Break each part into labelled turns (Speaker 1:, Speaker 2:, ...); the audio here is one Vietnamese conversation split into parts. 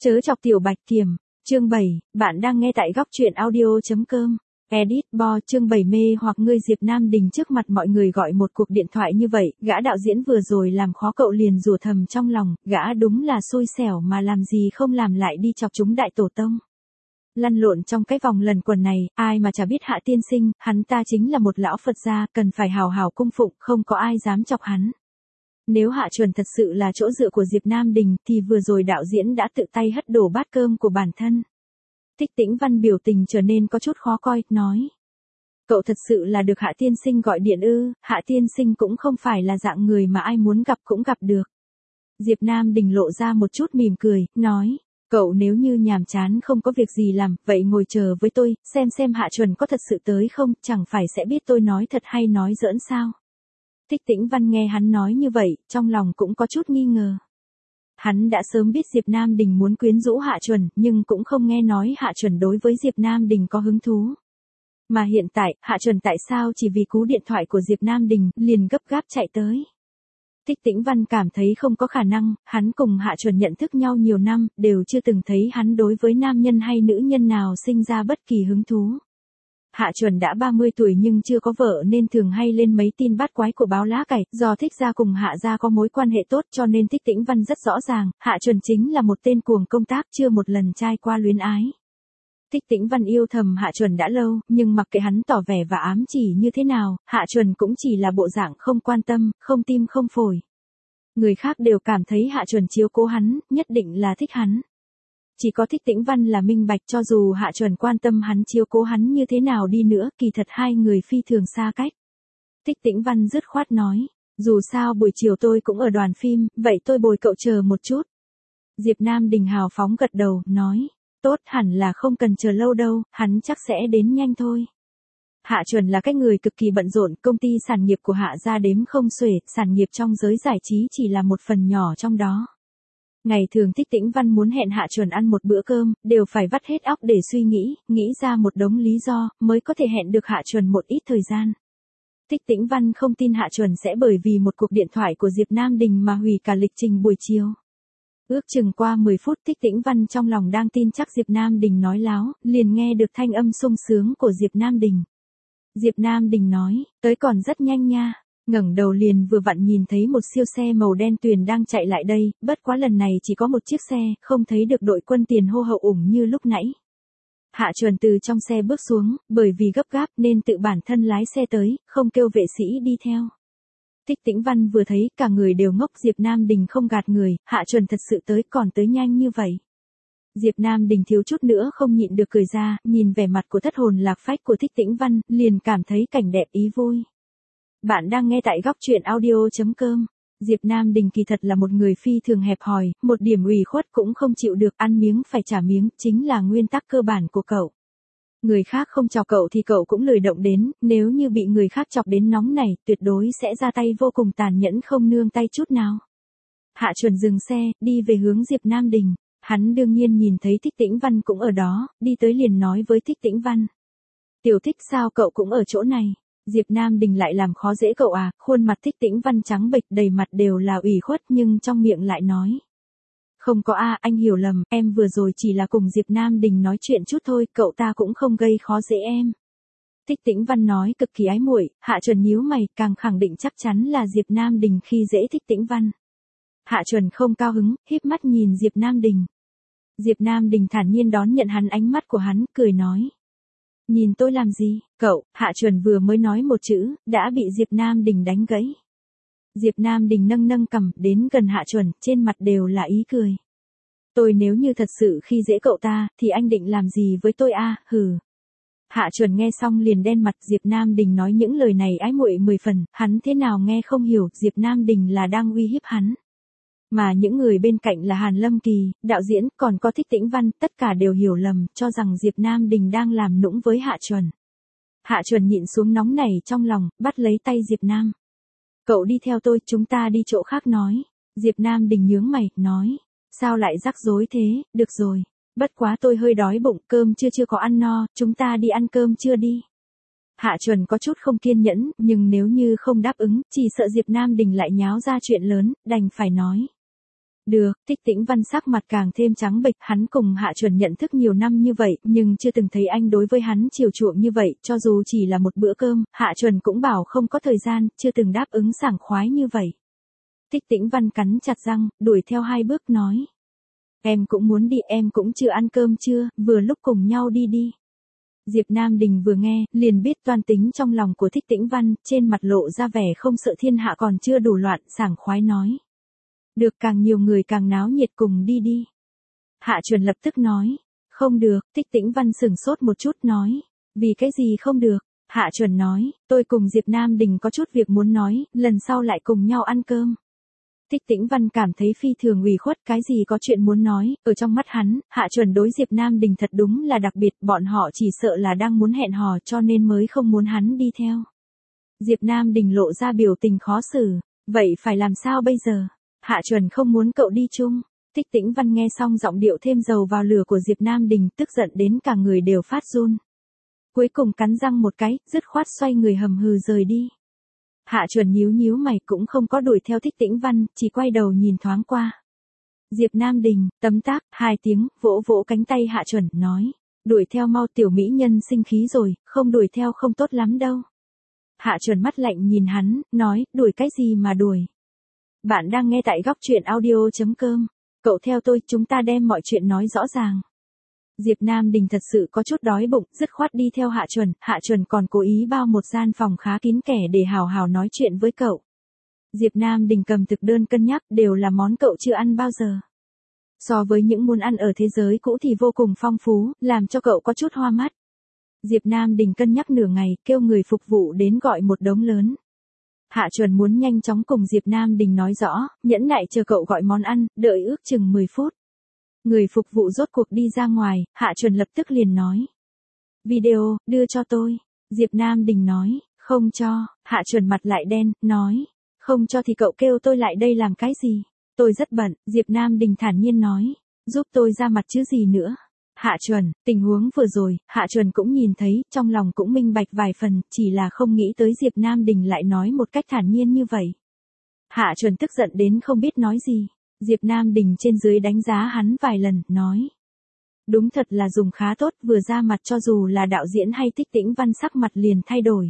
Speaker 1: Chớ chọc tiểu bạch kiểm, chương 7, bạn đang nghe tại góc truyện audio.com. Edit Bo chương 7 mê hoặc ngươi. Diệp Nam Đình trước mặt mọi người gọi một cuộc điện thoại như vậy, gã đạo diễn vừa rồi làm khó cậu liền rủa thầm trong lòng, gã đúng là xui xẻo mà làm gì không làm lại đi chọc chúng đại tổ tông. Lăn lộn trong cái vòng lần quần này, ai mà chả biết Hạ tiên sinh, hắn ta chính là một lão Phật gia, cần phải hào hào cung phụng, không có ai dám chọc hắn. Nếu Hạ Chuẩn thật sự là chỗ dựa của Diệp Nam Đình thì vừa rồi đạo diễn đã tự tay hất đổ bát cơm của bản thân. Thích Tĩnh Văn biểu tình trở nên có chút khó coi, nói. Cậu thật sự là được Hạ tiên sinh gọi điện ư? Hạ tiên sinh cũng không phải là dạng người mà ai muốn gặp cũng gặp được. Diệp Nam Đình lộ ra một chút mỉm cười, nói. Cậu nếu như nhàm chán không có việc gì làm, vậy ngồi chờ với tôi, xem Hạ Chuẩn có thật sự tới không, chẳng phải sẽ biết tôi nói thật hay nói giỡn sao. Thích Tĩnh Văn nghe hắn nói như vậy, trong lòng cũng có chút nghi ngờ. Hắn đã sớm biết Diệp Nam Đình muốn quyến rũ Hạ Chuẩn, nhưng cũng không nghe nói Hạ Chuẩn đối với Diệp Nam Đình có hứng thú. Mà hiện tại, Hạ Chuẩn tại sao chỉ vì cú điện thoại của Diệp Nam Đình, liền gấp gáp chạy tới. Thích Tĩnh Văn cảm thấy không có khả năng, hắn cùng Hạ Chuẩn nhận thức nhau nhiều năm, đều chưa từng thấy hắn đối với nam nhân hay nữ nhân nào sinh ra bất kỳ hứng thú. Hạ Chuẩn đã 30 tuổi nhưng chưa có vợ nên thường hay lên mấy tin bát quái của báo lá cải, do Thích gia cùng Hạ gia có mối quan hệ tốt cho nên Thích Tĩnh Văn rất rõ ràng, Hạ Chuẩn chính là một tên cuồng công tác chưa một lần trai qua luyến ái. Thích Tĩnh Văn yêu thầm Hạ Chuẩn đã lâu, nhưng mặc kệ hắn tỏ vẻ và ám chỉ như thế nào, Hạ Chuẩn cũng chỉ là bộ dạng không quan tâm, không tim không phổi. Người khác đều cảm thấy Hạ Chuẩn chiếu cố hắn, nhất định là thích hắn. Chỉ có Thích Tĩnh Văn là minh bạch, cho dù Hạ Chuẩn quan tâm hắn chiếu cố hắn như thế nào đi nữa, kỳ thật hai người phi thường xa cách. Thích Tĩnh Văn dứt khoát nói, dù sao buổi chiều tôi cũng ở đoàn phim, vậy tôi bồi cậu chờ một chút. Diệp Nam Đình hào phóng gật đầu, nói, tốt, hẳn là không cần chờ lâu đâu, hắn chắc sẽ đến nhanh thôi. Hạ Chuẩn là cái người cực kỳ bận rộn, công ty sản nghiệp của Hạ gia đếm không xuể, sản nghiệp trong giới giải trí chỉ là một phần nhỏ trong đó. Ngày thường Thích Tĩnh Văn muốn hẹn Hạ Chuẩn ăn một bữa cơm, đều phải vắt hết óc để suy nghĩ ra một đống lý do, mới có thể hẹn được Hạ Chuẩn một ít thời gian. Thích Tĩnh Văn không tin Hạ Chuẩn sẽ bởi vì một cuộc điện thoại của Diệp Nam Đình mà hủy cả lịch trình buổi chiều. Ước chừng qua 10 phút Thích Tĩnh Văn trong lòng đang tin chắc Diệp Nam Đình nói láo, liền nghe được thanh âm sung sướng của Diệp Nam Đình. Diệp Nam Đình nói, tới còn rất nhanh nha. Ngẩng đầu liền vừa vặn nhìn thấy một siêu xe màu đen tuyền đang chạy lại đây, bất quá lần này chỉ có một chiếc xe, không thấy được đội quân tiền hô hậu ủng như lúc nãy. Hạ Chuẩn từ trong xe bước xuống, bởi vì gấp gáp nên tự bản thân lái xe tới, không kêu vệ sĩ đi theo. Thích Tĩnh Văn vừa thấy cả người đều ngốc, Diệp Nam Đình không gạt người, Hạ Chuẩn thật sự tới còn tới nhanh như vậy. Diệp Nam Đình thiếu chút nữa không nhịn được cười ra, nhìn vẻ mặt của thất hồn lạc phách của Thích Tĩnh Văn, liền cảm thấy cảnh đẹp ý vui. Bạn đang nghe tại góc truyện audio.com. Diệp Nam Đình kỳ thật là một người phi thường hẹp hòi, một điểm ủy khuất cũng không chịu được, ăn miếng phải trả miếng, chính là nguyên tắc cơ bản của cậu. Người khác không chọc cậu thì cậu cũng lười động đến, nếu như bị người khác chọc đến nóng này, tuyệt đối sẽ ra tay vô cùng tàn nhẫn không nương tay chút nào. Hạ Chuẩn dừng xe, đi về hướng Diệp Nam Đình. Hắn đương nhiên nhìn thấy Thích Tĩnh Văn cũng ở đó, đi tới liền nói với Thích Tĩnh Văn. Tiểu Thích sao cậu cũng ở chỗ này? Diệp Nam Đình lại làm khó dễ cậu à, khuôn mặt Thích Tĩnh Văn trắng bệch đầy mặt đều là ủy khuất nhưng trong miệng lại nói. Không có a, anh hiểu lầm, em vừa rồi chỉ là cùng Diệp Nam Đình nói chuyện chút thôi, cậu ta cũng không gây khó dễ em. Thích Tĩnh Văn nói cực kỳ ái muội. Hạ Chuẩn nhíu mày, càng khẳng định chắc chắn là Diệp Nam Đình khi dễ Thích Tĩnh Văn. Hạ Chuẩn không cao hứng, híp mắt nhìn Diệp Nam Đình. Diệp Nam Đình thản nhiên đón nhận hắn ánh mắt của hắn, cười nói. Nhìn tôi làm gì, cậu? Hạ Chuẩn vừa mới nói một chữ, đã bị Diệp Nam Đình đánh gãy. Diệp Nam Đình nâng nâng cằm, đến gần Hạ Chuẩn, trên mặt đều là ý cười. Tôi nếu như thật sự khi dễ cậu ta, thì anh định làm gì với tôi a? Hừ. Hạ Chuẩn nghe xong liền đen mặt, Diệp Nam Đình nói những lời này ái muội 10 phần, hắn thế nào nghe không hiểu, Diệp Nam Đình là đang uy hiếp hắn. Mà những người bên cạnh là Hàn Lâm Kỳ, đạo diễn, còn có Thích Tĩnh Văn, tất cả đều hiểu lầm, cho rằng Diệp Nam Đình đang làm nũng với Hạ Chuẩn. Hạ Chuẩn nhịn xuống nóng nảy trong lòng, bắt lấy tay Diệp Nam. Cậu đi theo tôi, chúng ta đi chỗ khác nói. Diệp Nam Đình nhướng mày, nói. Sao lại rắc rối thế, được rồi. Bất quá tôi hơi đói bụng, cơm chưa có ăn no, chúng ta đi ăn cơm trưa đi. Hạ Chuẩn có chút không kiên nhẫn, nhưng nếu như không đáp ứng, chỉ sợ Diệp Nam Đình lại nháo ra chuyện lớn, đành phải nói. Được, Thích Tĩnh Văn sắc mặt càng thêm trắng bệch, hắn cùng Hạ Chuẩn nhận thức nhiều năm như vậy, nhưng chưa từng thấy anh đối với hắn chiều chuộng như vậy, cho dù chỉ là một bữa cơm, Hạ Chuẩn cũng bảo không có thời gian, chưa từng đáp ứng sảng khoái như vậy. Thích Tĩnh Văn cắn chặt răng, đuổi theo 2 bước nói. Em cũng muốn đi, em cũng chưa ăn cơm trưa, vừa lúc cùng nhau đi đi. Diệp Nam Đình vừa nghe, liền biết toan tính trong lòng của Thích Tĩnh Văn, trên mặt lộ ra vẻ không sợ thiên hạ còn chưa đủ loạn, sảng khoái nói. Được, càng nhiều người càng náo nhiệt, cùng đi đi. Hạ Chuẩn lập tức nói. Không được, Thích Tĩnh Văn sửng sốt một chút nói. Vì cái gì không được? Hạ Chuẩn nói, tôi cùng Diệp Nam Đình có chút việc muốn nói, lần sau lại cùng nhau ăn cơm. Thích Tĩnh Văn cảm thấy phi thường ủy khuất, cái gì có chuyện muốn nói, ở trong mắt hắn, Hạ Chuẩn đối Diệp Nam Đình thật đúng là đặc biệt, bọn họ chỉ sợ là đang muốn hẹn hò cho nên mới không muốn hắn đi theo. Diệp Nam Đình lộ ra biểu tình khó xử, vậy phải làm sao bây giờ? Hạ Chuẩn không muốn cậu đi chung. Thích Tĩnh Văn nghe xong giọng điệu thêm dầu vào lửa của Diệp Nam Đình, tức giận đến cả người đều phát run. Cuối cùng cắn răng một cái, dứt khoát xoay người hầm hừ rời đi. Hạ Chuẩn nhíu nhíu mày cũng không có đuổi theo Thích Tĩnh Văn, chỉ quay đầu nhìn thoáng qua. Diệp Nam Đình, tấm tắc, 2 tiếng, vỗ vỗ cánh tay Hạ Chuẩn, nói. Đuổi theo mau, tiểu mỹ nhân sinh khí rồi, không đuổi theo không tốt lắm đâu. Hạ Chuẩn mắt lạnh nhìn hắn, nói, đuổi cái gì mà đuổi. Bạn đang nghe tại góc truyện audio.com. Cậu theo tôi, chúng ta đem mọi chuyện nói rõ ràng. Diệp Nam Đình thật sự có chút đói bụng, dứt khoát đi theo Hạ Chuẩn còn cố ý bao một gian phòng khá kín kẻ để hào hào nói chuyện với cậu. Diệp Nam Đình cầm thực đơn cân nhắc, đều là món cậu chưa ăn bao giờ. So với những món ăn ở thế giới cũ thì vô cùng phong phú, làm cho cậu có chút hoa mắt. Diệp Nam Đình cân nhắc nửa ngày, kêu người phục vụ đến gọi một đống lớn. Hạ Chuẩn muốn nhanh chóng cùng Diệp Nam Đình nói rõ, nhẫn nại chờ cậu gọi món ăn, đợi ước chừng 10 phút. Người phục vụ rốt cuộc đi ra ngoài, Hạ Chuẩn lập tức liền nói. Video, đưa cho tôi. Diệp Nam Đình nói, không cho. Hạ Chuẩn mặt lại đen, nói. Không cho thì cậu kêu tôi lại đây làm cái gì? Tôi rất bận, Diệp Nam Đình thản nhiên nói. Giúp tôi ra mặt chứ gì nữa. Hạ Chuẩn, tình huống vừa rồi, Hạ Chuẩn cũng nhìn thấy, trong lòng cũng minh bạch vài phần, chỉ là không nghĩ tới Diệp Nam Đình lại nói một cách thản nhiên như vậy. Hạ Chuẩn tức giận đến không biết nói gì. Diệp Nam Đình trên dưới đánh giá hắn vài lần, nói. Đúng thật là dùng khá tốt, vừa ra mặt cho dù là đạo diễn hay Thích Tĩnh Văn sắc mặt liền thay đổi.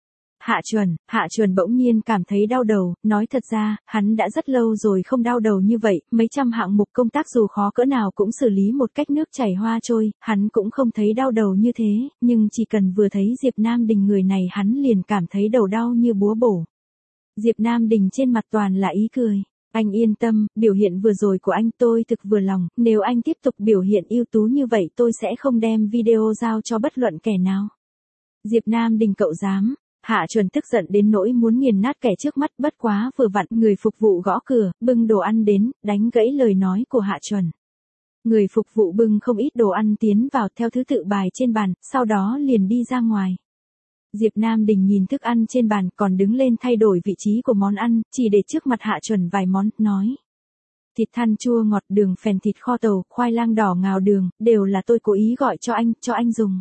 Speaker 1: Hạ Chuẩn bỗng nhiên cảm thấy đau đầu, nói thật ra, hắn đã rất lâu rồi không đau đầu như vậy, mấy trăm hạng mục công tác dù khó cỡ nào cũng xử lý một cách nước chảy hoa trôi, hắn cũng không thấy đau đầu như thế, nhưng chỉ cần vừa thấy Diệp Nam Đình người này hắn liền cảm thấy đầu đau như búa bổ. Diệp Nam Đình trên mặt toàn là ý cười. Anh yên tâm, biểu hiện vừa rồi của anh tôi thực vừa lòng, nếu anh tiếp tục biểu hiện ưu tú như vậy tôi sẽ không đem video giao cho bất luận kẻ nào. Diệp Nam Đình cậu dám. Hạ Chuẩn tức giận đến nỗi muốn nghiền nát kẻ trước mắt, bất quá vừa vặn người phục vụ gõ cửa, bưng đồ ăn đến, đánh gãy lời nói của Hạ Chuẩn. Người phục vụ bưng không ít đồ ăn tiến vào theo thứ tự bài trên bàn, sau đó liền đi ra ngoài. Diệp Nam Đình nhìn thức ăn trên bàn còn đứng lên thay đổi vị trí của món ăn, chỉ để trước mặt Hạ Chuẩn vài món, nói. Thịt than chua ngọt, đường phèn, thịt kho tàu, khoai lang đỏ ngào đường, đều là tôi cố ý gọi cho anh dùng.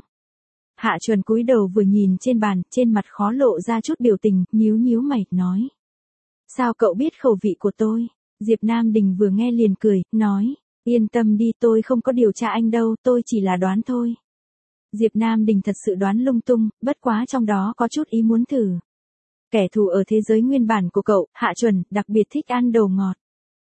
Speaker 1: Hạ Chuẩn cúi đầu vừa nhìn trên bàn, trên mặt khó lộ ra chút biểu tình, nhíu nhíu mày, nói. Sao cậu biết khẩu vị của tôi? Diệp Nam Đình vừa nghe liền cười, nói. Yên tâm đi, tôi không có điều tra anh đâu, tôi chỉ là đoán thôi. Diệp Nam Đình thật sự đoán lung tung, bất quá trong đó có chút ý muốn thử. Kẻ thù ở thế giới nguyên bản của cậu, Hạ Chuẩn, đặc biệt thích ăn đồ ngọt.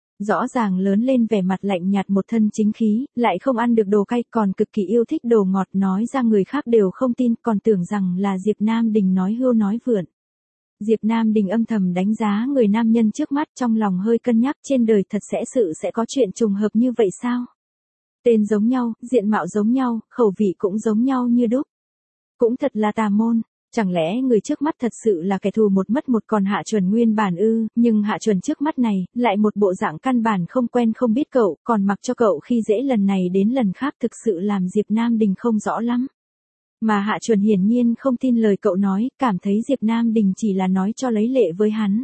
Speaker 1: Rõ ràng lớn lên vẻ mặt lạnh nhạt một thân chính khí, lại không ăn được đồ cay, còn cực kỳ yêu thích đồ ngọt, nói ra người khác đều không tin, còn tưởng rằng là Diệp Nam Đình nói hưu nói vượn. Diệp Nam Đình âm thầm đánh giá người nam nhân trước mắt, trong lòng hơi cân nhắc, trên đời thật sẽ có chuyện trùng hợp như vậy sao? Tên giống nhau, diện mạo giống nhau, khẩu vị cũng giống nhau như đúc. Cũng thật là tà môn. Chẳng lẽ người trước mắt thật sự là kẻ thù một mất một, còn Hạ Chuẩn nguyên bản ư? Nhưng Hạ Chuẩn trước mắt này, lại một bộ dạng căn bản không quen không biết cậu, còn mặc cho cậu khi dễ lần này đến lần khác, thực sự làm Diệp Nam Đình không rõ lắm. Mà Hạ Chuẩn hiển nhiên không tin lời cậu nói, cảm thấy Diệp Nam Đình chỉ là nói cho lấy lệ với hắn.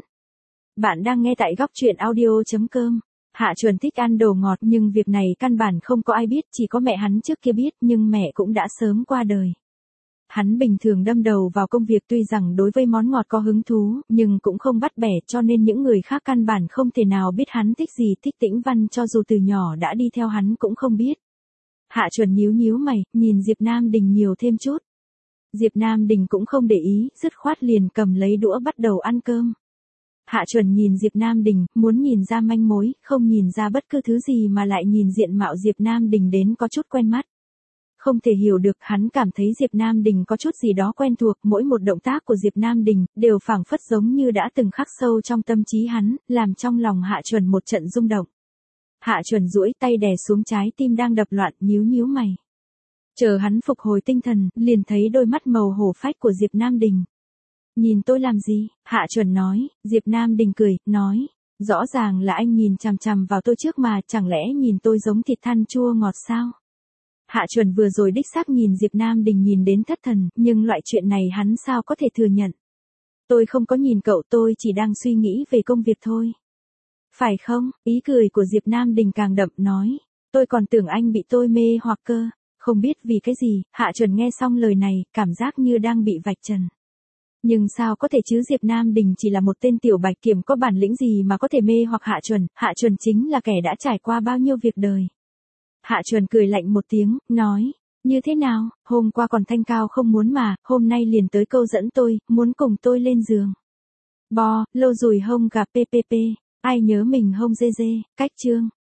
Speaker 1: Bạn đang nghe tại góc truyện audio.com. Hạ Chuẩn thích ăn đồ ngọt, nhưng việc này căn bản không có ai biết, chỉ có mẹ hắn trước kia biết, nhưng mẹ cũng đã sớm qua đời. hắn bình thường đâm đầu vào công việc tuy rằng đối với món ngọt có hứng thú, nhưng cũng không bắt bẻ cho nên những người khác căn bản không thể nào biết hắn thích gì thích Tĩnh Văn cho dù từ nhỏ đã đi theo hắn cũng không biết. Hạ Chuẩn nhíu nhíu mày, nhìn Diệp Nam Đình nhiều thêm chút. Diệp Nam Đình cũng không để ý, dứt khoát liền cầm lấy đũa bắt đầu ăn cơm. Hạ Chuẩn nhìn Diệp Nam Đình, muốn nhìn ra manh mối, không nhìn ra bất cứ thứ gì mà lại nhìn diện mạo Diệp Nam Đình đến có chút quen mắt. Không thể hiểu được, hắn cảm thấy Diệp Nam Đình có chút gì đó quen thuộc, mỗi một động tác của Diệp Nam Đình đều phảng phất giống như đã từng khắc sâu trong tâm trí hắn, làm trong lòng Hạ Chuẩn một trận rung động. Hạ Chuẩn duỗi tay đè xuống trái tim đang đập loạn, nhíu nhíu mày. Chờ hắn phục hồi tinh thần, liền thấy đôi mắt màu hổ phách của Diệp Nam Đình. Nhìn tôi làm gì? Hạ Chuẩn nói. Diệp Nam Đình cười, nói. Rõ ràng là anh nhìn chằm chằm vào tôi trước mà, chẳng lẽ nhìn tôi giống thịt than chua ngọt sao? Hạ Chuẩn vừa rồi đích xác nhìn Diệp Nam Đình nhìn đến thất thần, nhưng loại chuyện này hắn sao có thể thừa nhận. Tôi không có nhìn cậu, tôi chỉ đang suy nghĩ về công việc thôi. Phải không? Ý cười của Diệp Nam Đình càng đậm, nói. Tôi còn tưởng anh bị tôi mê hoặc cơ. Không biết vì cái gì, Hạ Chuẩn nghe xong lời này, cảm giác như đang bị vạch trần. Nhưng sao có thể chứ, Diệp Nam Đình chỉ là một tên tiểu bạch kiểm, có bản lĩnh gì mà có thể mê hoặc Hạ Chuẩn chính là kẻ đã trải qua bao nhiêu việc đời. Hạ Chuẩn cười lạnh một tiếng, nói, như thế nào, hôm qua còn thanh cao không muốn mà, hôm nay liền tới câu dẫn tôi, muốn cùng tôi lên giường. Lâu rồi không gặp ppp, ai nhớ mình hông dê dê, cách chương.